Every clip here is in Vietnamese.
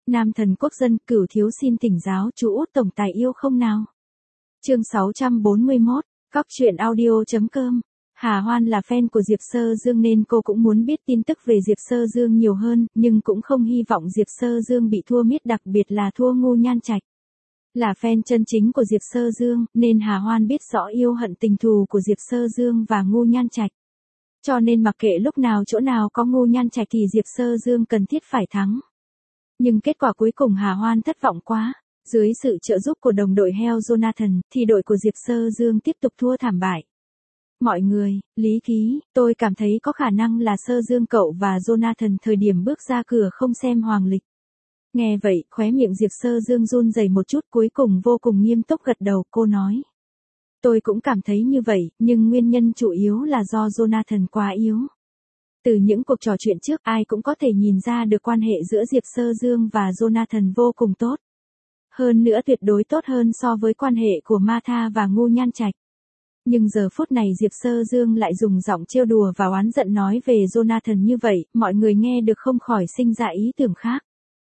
Nam thần quốc dân, Cửu thiếu xin tỉnh giáo, chú út tổng tài yêu không nào? Chương 641, Góc truyện audio.com. Hà Hoan là fan của Diệp Sơ Dương nên cô cũng muốn biết tin tức về Diệp Sơ Dương nhiều hơn, nhưng cũng không hy vọng Diệp Sơ Dương bị thua miết, đặc biệt là thua Ngô Nhan Trạch. Là fan chân chính của Diệp Sơ Dương, nên Hà Hoan biết rõ yêu hận tình thù của Diệp Sơ Dương và Ngô Nhan Trạch. Cho nên mặc kệ lúc nào chỗ nào có Ngô Nhan Trạch thì Diệp Sơ Dương cần thiết phải thắng. Nhưng kết quả cuối cùng Hà Hoan thất vọng quá. Dưới sự trợ giúp của đồng đội Heo Jonathan, thì đội của Diệp Sơ Dương tiếp tục thua thảm bại. Mọi người, Lý Ký, tôi cảm thấy có khả năng là Sơ Dương cậu và Jonathan thời điểm bước ra cửa không xem hoàng lịch. Nghe vậy, khóe miệng Diệp Sơ Dương run rẩy một chút, cuối cùng vô cùng nghiêm túc gật đầu, cô nói. Tôi cũng cảm thấy như vậy, nhưng nguyên nhân chủ yếu là do Jonathan quá yếu. Từ những cuộc trò chuyện trước, ai cũng có thể nhìn ra được quan hệ giữa Diệp Sơ Dương và Jonathan vô cùng tốt. Hơn nữa tuyệt đối tốt hơn so với quan hệ của Martha và Ngô Nhan Trạch. Nhưng giờ phút này Diệp Sơ Dương lại dùng giọng trêu đùa và oán giận nói về Jonathan như vậy, mọi người nghe được không khỏi sinh ra ý tưởng khác.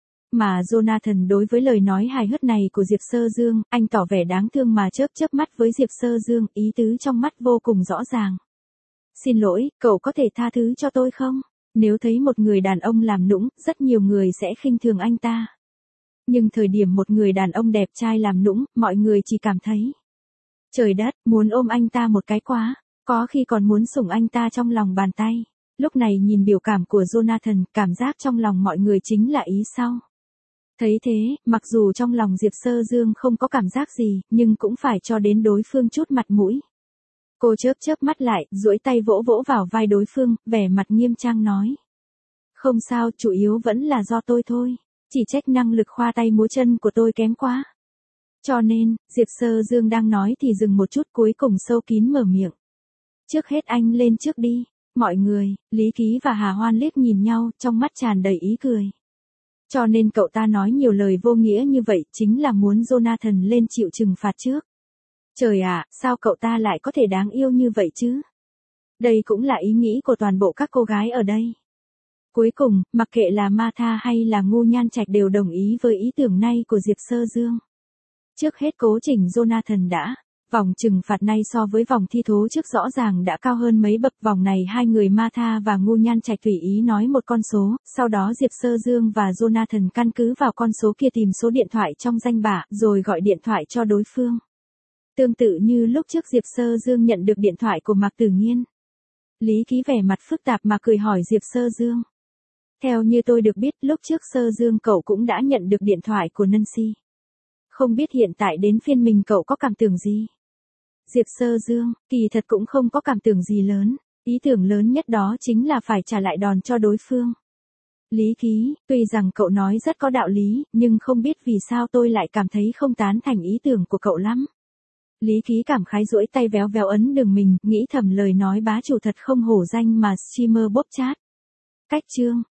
Mà Jonathan đối với lời nói hài hước này của Diệp Sơ Dương, anh tỏ vẻ đáng thương mà chớp chớp mắt với Diệp Sơ Dương, ý tứ trong mắt vô cùng rõ ràng. Xin lỗi, cậu có thể tha thứ cho tôi không? Nếu thấy một người đàn ông làm nũng, rất nhiều người sẽ khinh thường anh ta. Nhưng thời điểm một người đàn ông đẹp trai làm nũng, mọi người chỉ cảm thấy trời đất, muốn ôm anh ta một cái quá, có khi còn muốn sủng anh ta trong lòng bàn tay. Lúc này nhìn biểu cảm của Jonathan, cảm giác trong lòng mọi người chính là ý sau. Thấy thế, mặc dù trong lòng Diệp Sơ Dương không có cảm giác gì, nhưng cũng phải cho đến đối phương chút mặt mũi. Cô chớp chớp mắt lại, duỗi tay vỗ vỗ vào vai đối phương, vẻ mặt nghiêm trang nói. Không sao, chủ yếu vẫn là do tôi thôi. Chỉ trách năng lực khoa tay múa chân của tôi kém quá. Cho nên, Diệp Sơ Dương đang nói thì dừng một chút, cuối cùng sâu kín mở miệng. Trước hết anh lên trước đi. Mọi người, Lý Ký và Hà Hoan liếc nhìn nhau, trong mắt tràn đầy ý cười. Cho nên cậu ta nói nhiều lời vô nghĩa như vậy, chính là muốn Jonathan lên chịu trừng phạt trước. Trời ạ, sao cậu ta lại có thể đáng yêu như vậy chứ? Đây cũng là ý nghĩ của toàn bộ các cô gái ở đây. Cuối cùng, mặc kệ là Martha hay là Ngô Nhan Trạch đều đồng ý với ý tưởng này của Diệp Sơ Dương. Trước hết cố chỉnh Jonathan đã. Vòng trừng phạt này so với vòng thi thố trước rõ ràng đã cao hơn mấy bậc. Vòng này hai người Martha và Ngô Nhan Trạch tùy ý nói một con số, sau đó Diệp Sơ Dương và Jonathan căn cứ vào con số kia tìm số điện thoại trong danh bạ, rồi gọi điện thoại cho đối phương. Tương tự như lúc trước Diệp Sơ Dương nhận được điện thoại của Mạc Tử Nghiên. Lý Ký vẻ mặt phức tạp mà cười hỏi Diệp Sơ Dương. Theo như tôi được biết, lúc trước Sơ Dương cậu cũng đã nhận được điện thoại của Nancy. Không biết hiện tại đến phiên mình cậu có cảm tưởng gì? Diệp Sơ Dương, kỳ thật cũng không có cảm tưởng gì lớn. Ý tưởng lớn nhất đó chính là phải trả lại đòn cho đối phương. Lý Ký, tuy rằng cậu nói rất có đạo lý, nhưng không biết vì sao tôi lại cảm thấy không tán thành ý tưởng của cậu lắm. Lý Ký cảm khái duỗi tay véo véo ấn đường mình, nghĩ thầm lời nói bá chủ thật không hổ danh mà streamer bóp chat. Cách chương.